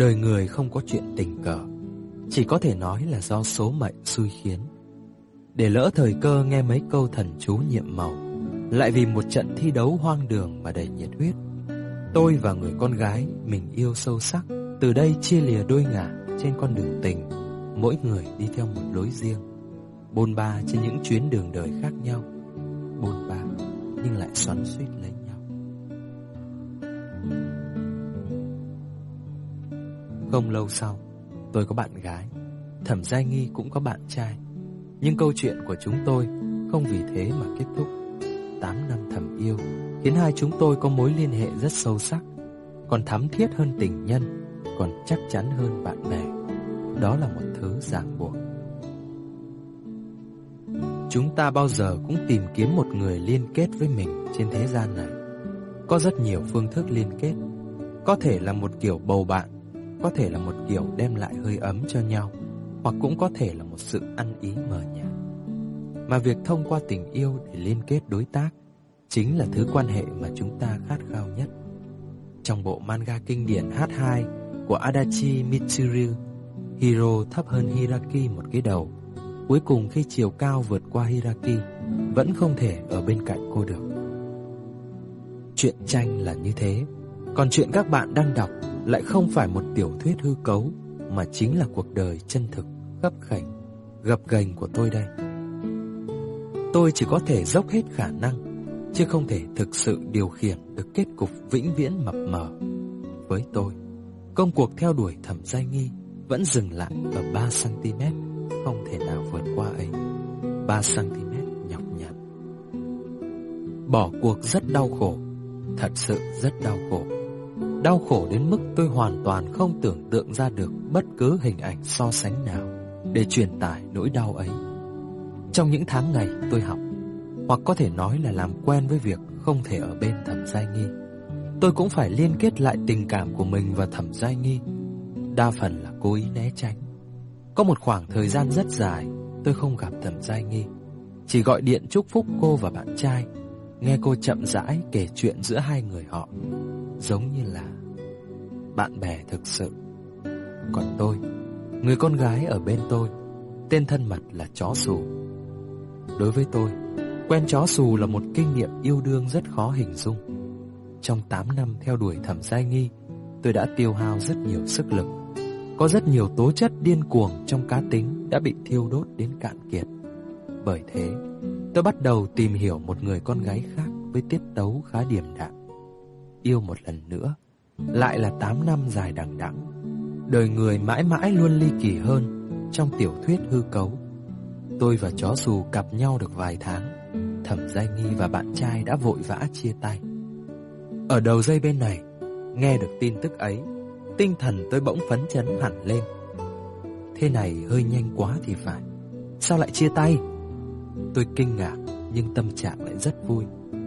Đời người không có chuyện tình cờ, chỉ có thể nói là do số mệnh xui khiến. Để lỡ thời cơ nghe mấy câu thần chú nhiệm màu, lại vì một trận thi đấu hoang đường mà đầy nhiệt huyết, tôi và người con gái mình yêu sâu sắc từ đây chia lìa đôi ngả trên con đường tình, mỗi người đi theo một lối riêng, bôn ba trên những chuyến đường đời khác nhau, bôn ba nhưng lại xoắn xuýt lấy nhau. Không lâu sau, tôi có bạn gái, Thẩm Giai Nghi cũng có bạn trai. Nhưng câu chuyện của chúng tôi không vì thế mà kết thúc. 8 năm thầm yêu khiến hai chúng tôi có mối liên hệ rất sâu sắc, còn thắm thiết hơn tình nhân, còn chắc chắn hơn bạn bè. Đó là một thứ ràng buộc. Chúng ta bao giờ cũng tìm kiếm một người liên kết với mình trên thế gian này. Có rất nhiều phương thức liên kết. Có thể là một kiểu bầu bạn, có thể là một kiểu đem lại hơi ấm cho nhau, hoặc cũng có thể là một sự ăn ý mờ nhạt. Mà việc thông qua tình yêu để liên kết đối tác chính là thứ quan hệ mà chúng ta khát khao nhất. Trong bộ manga kinh điển H2 của Adachi Mitsuru, Hiro thấp hơn Hiraki một cái đầu. Cuối cùng khi chiều cao vượt qua Hiraki, vẫn không thể ở bên cạnh cô được. Chuyện tranh là như thế, còn chuyện các bạn đang đọc lại không phải một tiểu thuyết hư cấu, mà chính là cuộc đời chân thực, khấp khểnh, gập ghềnh của tôi đây. Tôi chỉ có thể dốc hết khả năng, chứ không thể thực sự điều khiển được kết cục vĩnh viễn mập mờ. Với tôi, công cuộc theo đuổi Thẩm Giai Nghi vẫn dừng lại ở 3cm, không thể nào vượt qua ấy. 3cm nhọc nhằn. Bỏ cuộc rất đau khổ, thật sự rất đau khổ. Đau khổ đến mức tôi hoàn toàn không tưởng tượng ra được bất cứ hình ảnh so sánh nào để truyền tải nỗi đau ấy. Trong những tháng ngày tôi học, hoặc có thể nói là làm quen với việc không thể ở bên Thẩm Giai Nghi, tôi cũng phải liên kết lại tình cảm của mình và Thẩm Giai Nghi. Đa phần là cố ý né tránh. Có một khoảng thời gian rất dài tôi không gặp Thẩm Giai Nghi, chỉ gọi điện chúc phúc cô và bạn trai, nghe cô chậm rãi kể chuyện giữa hai người họ, giống như là bạn bè thực sự. Còn tôi, người con gái ở bên tôi, tên thân mật là Chó Xù. Đối với tôi, quen Chó Xù là một kinh nghiệm yêu đương rất khó hình dung. Trong 8 năm theo đuổi Thẩm Giai Nghi, tôi đã tiêu hao rất nhiều sức lực. Có rất nhiều tố chất điên cuồng trong cá tính đã bị thiêu đốt đến cạn kiệt. Bởi thế, tôi bắt đầu tìm hiểu một người con gái khác với tiết tấu khá điềm đạm. Yêu một lần nữa, lại là 8 năm dài đằng đẵng. Đời người mãi mãi luôn ly kỳ hơn trong tiểu thuyết hư cấu. Tôi và Chó Xù cặp nhau được vài tháng, Thẩm Giai Nghi và bạn trai đã vội vã chia tay. Ở đầu dây bên này, nghe được tin tức ấy, tinh thần tôi bỗng phấn chấn hẳn lên. Thế này hơi nhanh quá thì phải. Sao lại chia tay? Tôi kinh ngạc nhưng tâm trạng lại rất vui.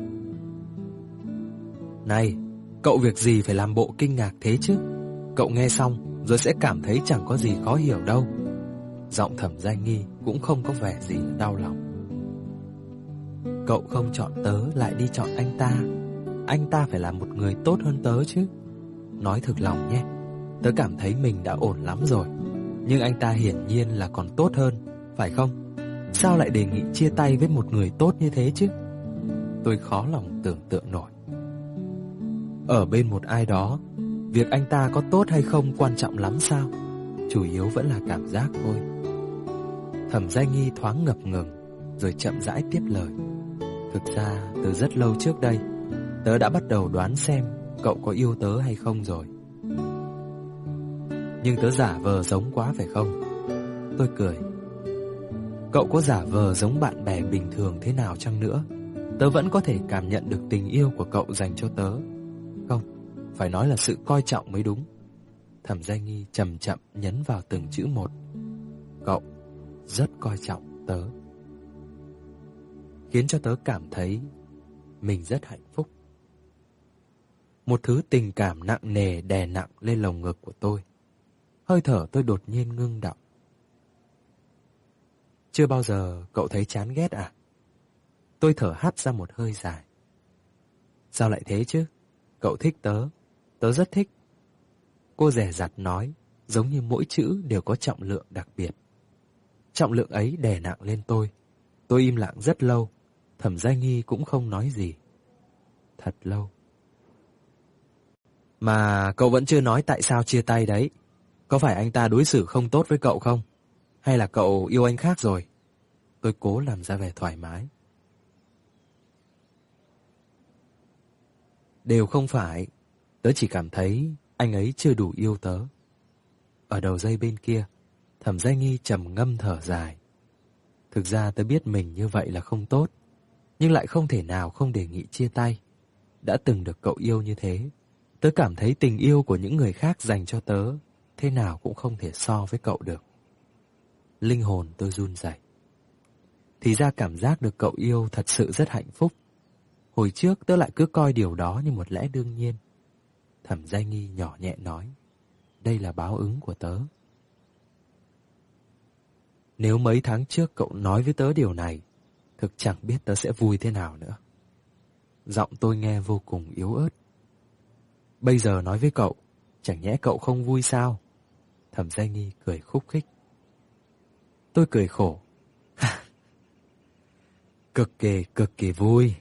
Này, cậu việc gì phải làm bộ kinh ngạc thế chứ? Cậu nghe xong rồi sẽ cảm thấy chẳng có gì khó hiểu đâu. Giọng Thẩm Giai Nghi cũng không có vẻ gì đau lòng. Cậu không chọn tớ lại đi chọn anh ta. Anh ta phải là một người tốt hơn tớ chứ. Nói thực lòng nhé, tớ cảm thấy mình đã ổn lắm rồi, nhưng anh ta hiển nhiên là còn tốt hơn, phải không? Sao lại đề nghị chia tay với một người tốt như thế chứ? Tôi khó lòng tưởng tượng nổi. Ở bên một ai đó, việc anh ta có tốt hay không quan trọng lắm sao? Chủ yếu vẫn là cảm giác thôi. Thẩm Giai Nghi thoáng ngập ngừng, rồi chậm rãi tiếp lời. Thực ra từ rất lâu trước đây, tớ đã bắt đầu đoán xem cậu có yêu tớ hay không rồi. Nhưng tớ giả vờ giống quá phải không? Tôi cười. Cậu có giả vờ giống bạn bè bình thường thế nào chăng nữa, tớ vẫn có thể cảm nhận được tình yêu của cậu dành cho tớ. Không, phải nói là sự coi trọng mới đúng. Thẩm Giai Nghi chậm chậm nhấn vào từng chữ một. Cậu rất coi trọng tớ, khiến cho tớ cảm thấy mình rất hạnh phúc. Một thứ tình cảm nặng nề đè nặng lên lồng ngực của tôi. Hơi thở tôi đột nhiên ngưng đọng. Chưa bao giờ cậu thấy chán ghét à? Tôi thở hắt ra một hơi dài. Sao lại thế chứ? Cậu thích tớ, tớ rất thích. Cô dè dặt nói, giống như mỗi chữ đều có trọng lượng đặc biệt. Trọng lượng ấy đè nặng lên tôi. Tôi im lặng rất lâu. Thẩm Giai Nghi cũng không nói gì. Thật lâu. Mà cậu vẫn chưa nói tại sao chia tay đấy. Có phải anh ta đối xử không tốt với cậu không? Hay là cậu yêu anh khác rồi? Tôi cố làm ra vẻ thoải mái. Đều không phải. Tớ chỉ cảm thấy anh ấy chưa đủ yêu tớ. Ở đầu dây bên kia, Thẩm Giai Nghi trầm ngâm thở dài. Thực ra tớ biết mình như vậy là không tốt, nhưng lại không thể nào không đề nghị chia tay. Đã từng được cậu yêu như thế, tớ cảm thấy tình yêu của những người khác dành cho tớ thế nào cũng không thể so với cậu được. Linh hồn tôi run rẩy. Thì ra cảm giác được cậu yêu thật sự rất hạnh phúc. Hồi trước tớ lại cứ coi điều đó như một lẽ đương nhiên. Thẩm Giai Nghi nhỏ nhẹ nói, đây là báo ứng của tớ. Nếu mấy tháng trước cậu nói với tớ điều này, thực chẳng biết tớ sẽ vui thế nào nữa. Giọng tôi nghe vô cùng yếu ớt. Bây giờ nói với cậu, chẳng nhẽ cậu không vui sao? Thẩm Giai Nghi cười khúc khích. Tôi cười khổ. Cực kỳ vui.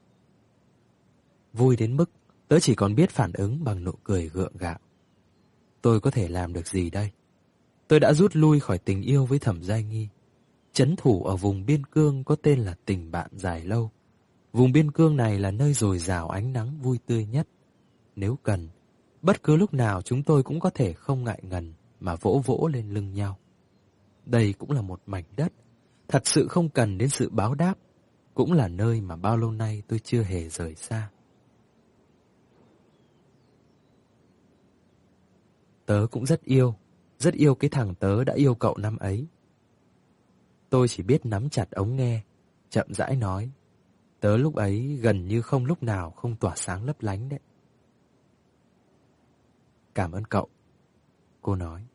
Vui đến mức tớ chỉ còn biết phản ứng bằng nụ cười gượng gạo. Tôi có thể làm được gì đây? Tôi đã rút lui khỏi tình yêu với Thẩm Giai Nghi. Trấn thủ ở vùng biên cương có tên là tình bạn dài lâu. Vùng biên cương này là nơi dồi dào ánh nắng vui tươi nhất. Nếu cần, bất cứ lúc nào chúng tôi cũng có thể không ngại ngần mà vỗ vỗ lên lưng nhau. Đây cũng là một mảnh đất, thật sự không cần đến sự báo đáp, cũng là nơi mà bao lâu nay tôi chưa hề rời xa. Tớ cũng rất yêu cái thằng tớ đã yêu cậu năm ấy. Tôi chỉ biết nắm chặt ống nghe, chậm rãi nói. Tớ lúc ấy gần như không lúc nào không tỏa sáng lấp lánh đấy. Cảm ơn cậu, cô nói.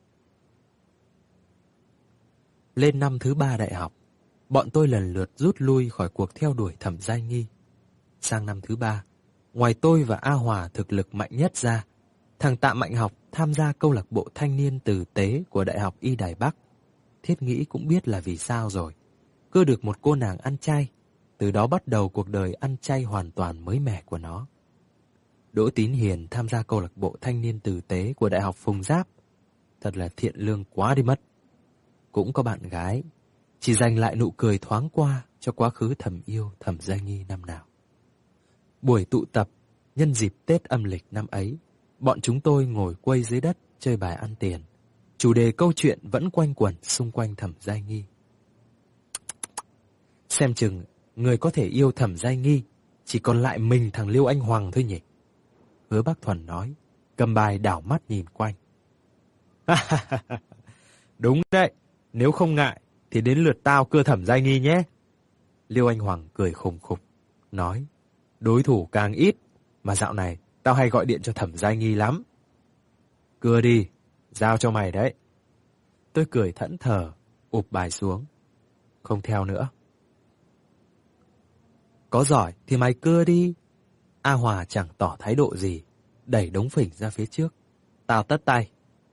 Lên năm thứ 3 đại học, bọn tôi lần lượt rút lui khỏi cuộc theo đuổi Thẩm Giai Nghi. Sang năm thứ 3, ngoài tôi và A Hòa thực lực mạnh nhất ra, thằng Tạ Mạnh Học tham gia câu lạc bộ thanh niên tử tế của Đại học Y Đài Bắc. Thiết nghĩ cũng biết là vì sao rồi. Cưa được một cô nàng ăn chay, từ đó bắt đầu cuộc đời ăn chay hoàn toàn mới mẻ của nó. Đỗ Tín Hiền tham gia câu lạc bộ thanh niên tử tế của Đại học Phùng Giáp. Thật là thiện lương quá đi mất. Cũng có bạn gái, chỉ dành lại nụ cười thoáng qua cho quá khứ thầm yêu Thẩm Giai Nghi năm nào. Buổi tụ tập nhân dịp Tết âm lịch năm ấy, bọn chúng tôi ngồi quây dưới đất chơi bài ăn tiền. Chủ đề câu chuyện vẫn quanh quẩn xung quanh Thẩm Giai Nghi. Xem chừng người có thể yêu Thẩm Giai Nghi chỉ còn lại mình thằng Liêu Anh Hoàng thôi nhỉ? Hứa Bác Thuần nói, cầm bài đảo mắt nhìn quanh. Đúng đấy, nếu không ngại thì đến lượt tao cưa Thẩm Giai Nghi nhé. Liêu Anh Hoàng cười khùng khục, nói, đối thủ càng ít, mà dạo này tao hay gọi điện cho Thẩm Giai Nghi lắm. Cưa đi, giao cho mày đấy. Tôi cười thẫn thờ, ụp bài xuống. Không theo nữa. Có giỏi thì mày cưa đi. A Hòa chẳng tỏ thái độ gì, đẩy đống phỉnh ra phía trước. Tao tất tay.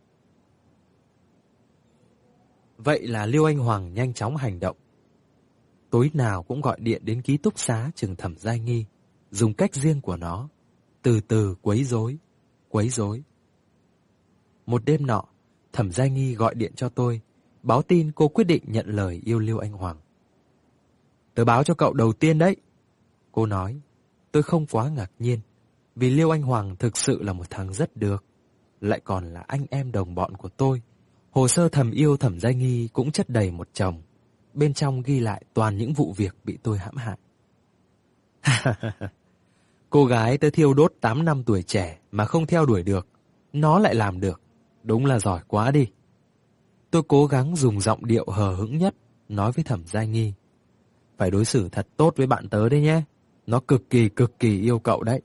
Vậy là Liêu Anh Hoàng nhanh chóng hành động. Tối nào cũng gọi điện đến ký túc xá trường Thẩm Giai Nghi, dùng cách riêng của nó, từ từ quấy rối. Một đêm nọ, Thẩm Giai Nghi gọi điện cho tôi, báo tin cô quyết định nhận lời yêu Liêu Anh Hoàng. Tớ báo cho cậu đầu tiên đấy. Cô nói, tôi không quá ngạc nhiên, vì Liêu Anh Hoàng thực sự là một thằng rất được, lại còn là anh em đồng bọn của tôi. Hồ sơ thầm yêu Thẩm Giai Nghi cũng chất đầy một chồng, bên trong ghi lại toàn những vụ việc bị tôi hãm hại. Cô gái tớ thiêu đốt 8 năm tuổi trẻ mà không theo đuổi được, nó lại làm được, đúng là giỏi quá đi. Tôi cố gắng dùng giọng điệu hờ hững nhất, nói với Thẩm Giai Nghi. Phải đối xử thật tốt với bạn tớ đấy nhé, nó cực kỳ yêu cậu đấy.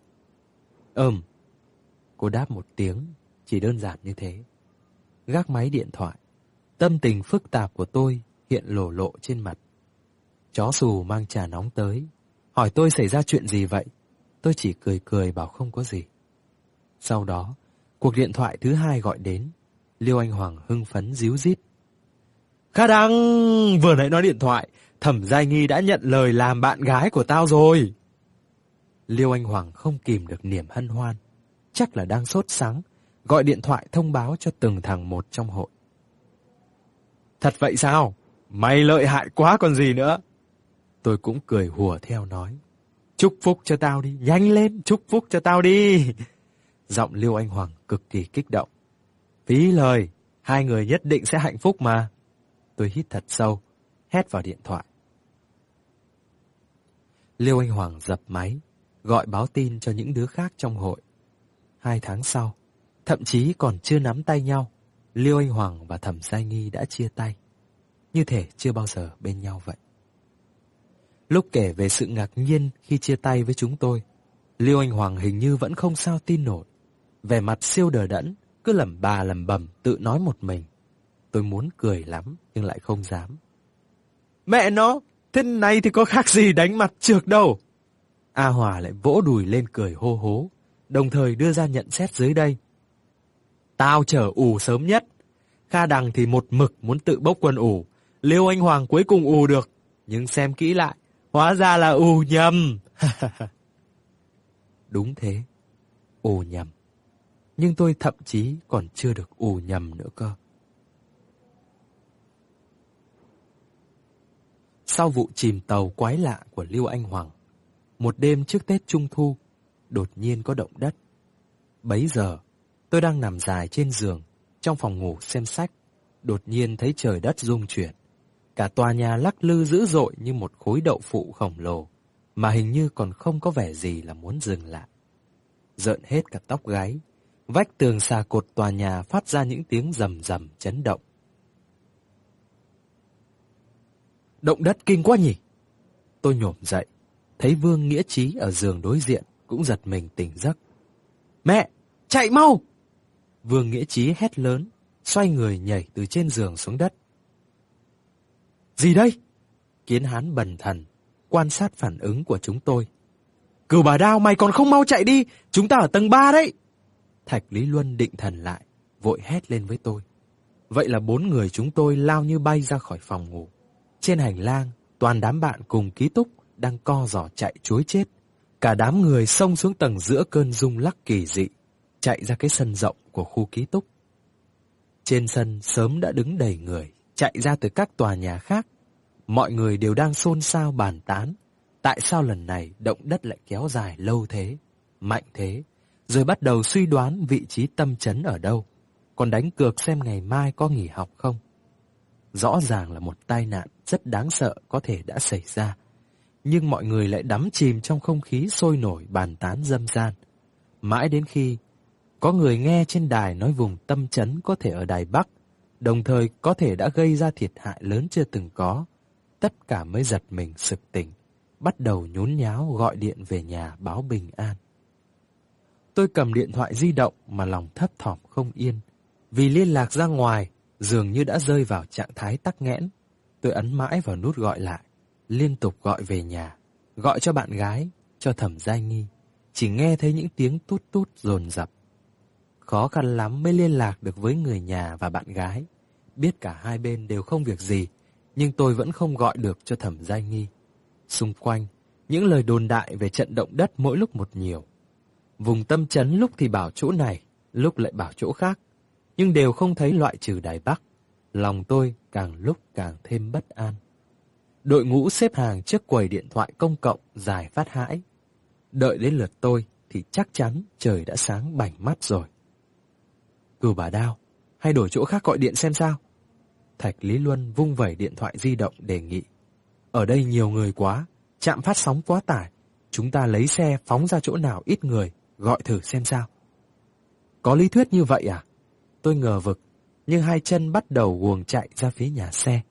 Cô đáp một tiếng, chỉ đơn giản như thế. Gác máy điện thoại, tâm tình phức tạp của tôi hiện lộ trên mặt. Chó xù mang trà nóng tới, hỏi tôi xảy ra chuyện gì vậy. Tôi chỉ cười bảo không có gì. Sau đó, Cuộc điện thoại thứ hai gọi đến. Liêu Anh Hoàng hưng phấn díu dít. Khả năng vừa nãy nói điện thoại, Thẩm Giai Nghi đã nhận lời làm bạn gái của tao rồi. Liêu Anh Hoàng không kìm được niềm hân hoan. Chắc là đang sốt sắng, gọi điện thoại thông báo cho từng thằng một trong hội. Thật vậy sao? Mày lợi hại quá còn gì nữa. Tôi cũng cười hùa theo nói. Chúc phúc cho tao đi, nhanh lên, chúc phúc cho tao đi. Giọng Liêu Anh Hoàng cực kỳ kích động. Phí lời, hai người nhất định sẽ hạnh phúc mà. Tôi hít thật sâu, hét vào điện thoại. Liêu Anh Hoàng dập máy, gọi báo tin cho những đứa khác trong hội. 2 tháng sau, thậm chí còn chưa nắm tay nhau, Liêu Anh Hoàng và Thẩm Giai Nghi đã chia tay. Như thể chưa bao giờ bên nhau vậy. Lúc kể về sự ngạc nhiên khi chia tay với chúng tôi, Liêu Anh Hoàng hình như vẫn không sao tin nổi. Vẻ mặt siêu đờ đẫn, cứ lẩm bà lẩm bẩm tự nói một mình. Tôi muốn cười lắm nhưng lại không dám. Mẹ nó, thế này thì có khác gì đánh mặt trượt đâu. A Hòa lại vỗ đùi lên cười hô hố, đồng thời đưa ra nhận xét dưới đây. Tao chở ù sớm nhất. Kha Đằng thì một mực muốn tự bốc quân ù. Liêu Anh Hoàng cuối cùng ù được. Nhưng xem kỹ lại, hóa ra là ù nhầm. Đúng thế, ù nhầm. Nhưng tôi thậm chí còn chưa được ù nhầm nữa cơ. Sau vụ chìm tàu quái lạ của Liêu Anh Hoàng, một đêm trước Tết Trung Thu, đột nhiên có động đất. Bấy giờ, tôi đang nằm dài trên giường, trong phòng ngủ xem sách, đột nhiên thấy trời đất rung chuyển. Cả tòa nhà lắc lư dữ dội như một khối đậu phụ khổng lồ, mà hình như còn không có vẻ gì là muốn dừng lại. Rợn hết cả tóc gáy, vách tường xà cột tòa nhà phát ra những tiếng rầm rầm chấn động. Động đất kinh quá nhỉ? Tôi nhổm dậy, thấy Vương Nghĩa Trí ở giường đối diện cũng giật mình tỉnh giấc. Mẹ, chạy mau! Vương Nghĩa Trí hét lớn, xoay người nhảy từ trên giường xuống đất. Gì đây? Kiến Hán bần thần, quan sát phản ứng của chúng tôi. Cửu Bà Đao, mày còn không mau chạy đi, chúng ta ở tầng 3 đấy. Thạch Lý Luân định thần lại, vội hét lên với tôi. Vậy là 4 người chúng tôi lao như bay ra khỏi phòng ngủ. Trên hành lang, toàn đám bạn cùng ký túc đang co giò chạy trối chết. Cả đám người xông xuống tầng giữa cơn rung lắc kỳ dị, chạy ra cái sân rộng của khu ký túc. Trên sân sớm đã đứng đầy người, chạy ra từ các tòa nhà khác. Mọi người đều đang xôn xao bàn tán. Tại sao lần này động đất lại kéo dài lâu thế, mạnh thế, rồi bắt đầu suy đoán vị trí tâm chấn ở đâu, còn đánh cược xem ngày mai có nghỉ học không. Rõ ràng là một tai nạn rất đáng sợ có thể đã xảy ra, nhưng mọi người lại đắm chìm trong không khí sôi nổi bàn tán râm ran. Mãi đến khi có người nghe trên đài nói vùng tâm chấn có thể ở Đài Bắc, đồng thời có thể đã gây ra thiệt hại lớn chưa từng có, tất cả mới giật mình sực tỉnh, bắt đầu nhốn nháo gọi điện về nhà báo bình an. Tôi cầm điện thoại di động mà lòng thấp thỏm không yên, vì liên lạc ra ngoài dường như đã rơi vào trạng thái tắc nghẽn. Tôi ấn mãi vào nút gọi lại, liên tục gọi về nhà, gọi cho bạn gái, cho Thẩm Giai Nghi, chỉ nghe thấy những tiếng tút tút dồn dập. Khó khăn lắm mới liên lạc được với người nhà và bạn gái. Biết cả hai bên đều không việc gì, nhưng tôi vẫn không gọi được cho Thẩm Giai Nghi. Xung quanh, những lời đồn đại về trận động đất mỗi lúc một nhiều. Vùng tâm chấn lúc thì bảo chỗ này, lúc lại bảo chỗ khác, nhưng đều không thấy loại trừ Đài Bắc. Lòng tôi càng lúc càng thêm bất an. Đội ngũ xếp hàng trước quầy điện thoại công cộng dài phát hãi. Đợi đến lượt tôi thì chắc chắn trời đã sáng bảnh mắt rồi. Cửu Bà Đao, hay đổi chỗ khác gọi điện xem sao? Thạch Lý Luân vung vẩy điện thoại di động đề nghị. Ở đây nhiều người quá, trạm phát sóng quá tải. Chúng ta lấy xe phóng ra chỗ nào ít người, gọi thử xem sao. Có lý thuyết như vậy à? Tôi ngờ vực, nhưng hai chân bắt đầu guồng chạy ra phía nhà xe.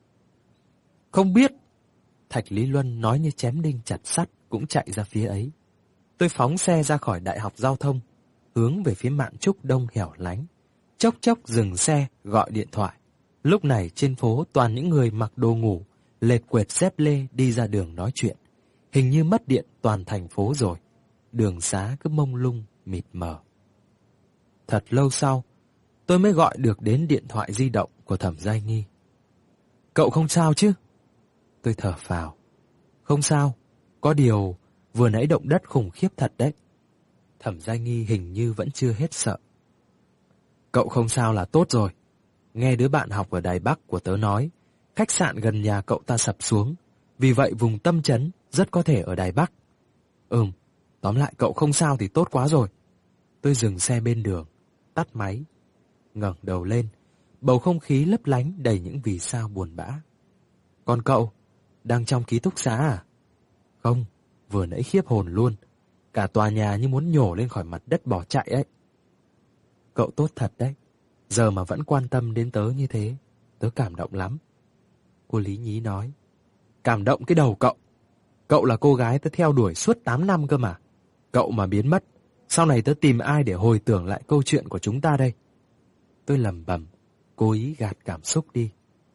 Không biết. Thạch Lý Luân nói như chém đinh chặt sắt cũng chạy ra phía ấy. Tôi phóng xe ra khỏi Đại học Giao thông, hướng về phía Mạn Trúc Đông hẻo lánh. Chốc chốc dừng xe, gọi điện thoại. Lúc này trên phố toàn những người mặc đồ ngủ, lệt quệt dép lê đi ra đường nói chuyện. Hình như mất điện toàn thành phố rồi. Đường xá cứ mông lung, mịt mờ. Thật lâu sau, tôi mới gọi được đến điện thoại di động của Thẩm Giai Nghi. Cậu không sao chứ? Tôi thở phào. Không sao, có điều vừa nãy động đất khủng khiếp thật đấy. Thẩm Giai Nghi hình như vẫn chưa hết sợ. Cậu không sao là tốt rồi. Nghe đứa bạn học ở Đài Bắc của tớ nói, khách sạn gần nhà cậu ta sập xuống, vì vậy vùng tâm chấn rất có thể ở Đài Bắc. Tóm lại cậu không sao thì tốt quá rồi. Tôi dừng xe bên đường, tắt máy, ngẩng đầu lên, bầu không khí lấp lánh đầy những vì sao buồn bã. Còn cậu, đang trong ký túc xá à? Không, vừa nãy khiếp hồn luôn. Cả tòa nhà như muốn nhổ lên khỏi mặt đất bỏ chạy ấy. Cậu tốt thật đấy. Giờ mà vẫn quan tâm đến tớ như thế, tớ cảm động lắm. Cô Lý Nhí nói. Cảm động cái đầu cậu. Cậu là cô gái tớ theo đuổi suốt 8 năm cơ mà. Cậu mà biến mất, sau này tớ tìm ai để hồi tưởng lại câu chuyện của chúng ta đây? Tôi lẩm bẩm, cố ý gạt cảm xúc đi.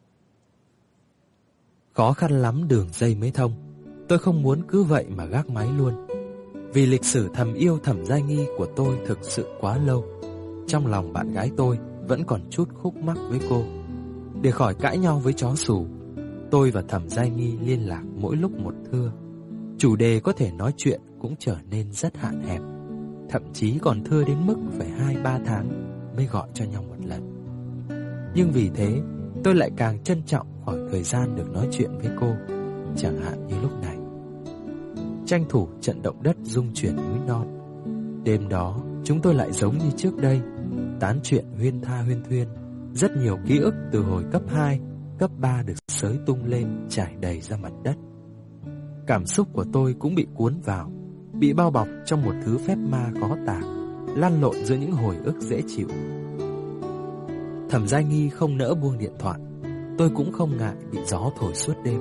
Khó khăn lắm đường dây mới thông. Tôi không muốn cứ vậy mà gác máy luôn. Vì lịch sử thầm yêu Thẩm Giai Nghi của tôi thực sự quá lâu. Trong lòng bạn gái tôi vẫn còn chút khúc mắc với cô. Để khỏi cãi nhau với chó sủ, tôi và Thẩm Giai Nghi liên lạc mỗi lúc một thưa. Chủ đề có thể nói chuyện cũng trở nên rất hạn hẹp. Thậm chí còn thưa đến mức phải 2-3 tháng mới gọi cho nhau một lần. Nhưng vì thế, tôi lại càng trân trọng khoảng thời gian được nói chuyện với cô, chẳng hạn như lúc này. Tranh thủ trận động đất rung chuyển núi non. Đêm đó, chúng tôi lại giống như trước đây, tán chuyện huyên tha huyên thuyên. Rất nhiều ký ức từ hồi cấp 2, cấp 3 được xới tung lên, trải đầy ra mặt đất. Cảm xúc của tôi cũng bị cuốn vào, bị bao bọc trong một thứ phép ma khó tả, lăn lộn giữa những hồi ức dễ chịu. Thẩm Giai Nghi không nỡ buông điện thoại, tôi cũng không ngại bị gió thổi suốt đêm.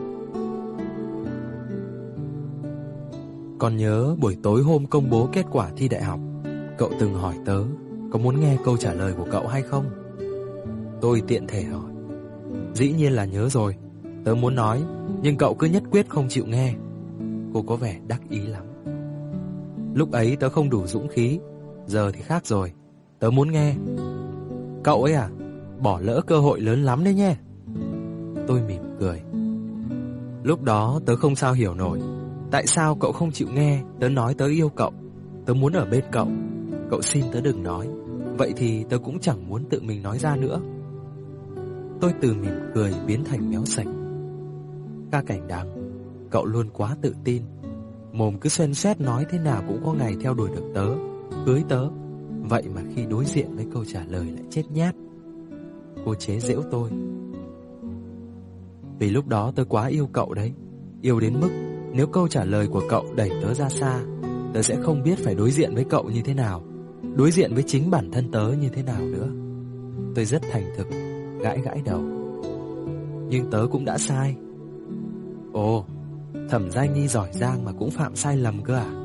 Còn nhớ buổi tối hôm công bố kết quả thi đại học, cậu từng hỏi tớ có muốn nghe câu trả lời của cậu hay không? Tôi tiện thể hỏi. Dĩ nhiên là nhớ rồi. Tớ muốn nói, nhưng cậu cứ nhất quyết không chịu nghe. Cô có vẻ đắc ý lắm. Lúc ấy tớ không đủ dũng khí, giờ thì khác rồi. Tớ muốn nghe. Cậu ấy à, bỏ lỡ cơ hội lớn lắm đấy nhé. Tôi mỉm cười. Lúc đó tớ không sao hiểu nổi, tại sao cậu không chịu nghe tớ nói tớ yêu cậu, tớ muốn ở bên cậu. Cậu xin tớ đừng nói, vậy thì tớ cũng chẳng muốn tự mình nói ra nữa. Tôi từ mỉm cười biến thành méo sạch. Ca Cảnh Đằng, cậu luôn quá tự tin. Mồm cứ xoen xoét nói thế nào cũng có ngày theo đuổi được tớ, cưới tớ. Vậy mà khi đối diện với câu trả lời lại chết nhát. Cô chế giễu tôi. Vì lúc đó tớ quá yêu cậu đấy. Yêu đến mức nếu câu trả lời của cậu đẩy tớ ra xa, tớ sẽ không biết phải đối diện với cậu như thế nào, đối diện với chính bản thân tớ như thế nào nữa. Tôi rất thành thực, gãi gãi đầu. Nhưng tớ cũng đã sai. Ồ, Thẩm Giai Nghi giỏi giang mà cũng phạm sai lầm cơ à?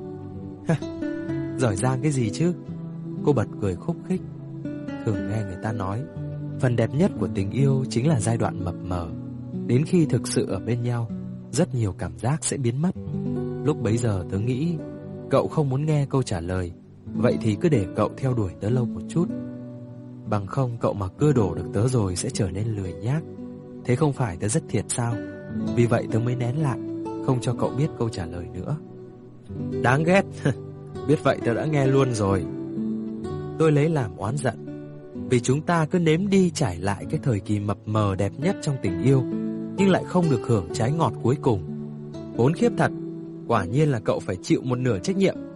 Giỏi giang cái gì chứ? Cô bật cười khúc khích. Thường nghe người ta nói, phần đẹp nhất của tình yêu chính là giai đoạn mập mờ. Đến khi thực sự ở bên nhau, rất nhiều cảm giác sẽ biến mất. Lúc bấy giờ tớ nghĩ cậu không muốn nghe câu trả lời, vậy thì cứ để cậu theo đuổi tớ lâu một chút. Bằng không cậu mà cưa đổ được tớ rồi sẽ trở nên lười nhác. Thế không phải tớ rất thiệt sao? Vì vậy tớ mới nén lại, không cho cậu biết câu trả lời nữa. Đáng ghét. Biết vậy tớ đã nghe luôn rồi. Tôi lấy làm oán giận. Vì chúng ta cứ nếm đi trải lại cái thời kỳ mập mờ đẹp nhất trong tình yêu, nhưng lại không được hưởng trái ngọt cuối cùng. Khốn khiếp thật. Quả nhiên là cậu phải chịu một nửa trách nhiệm.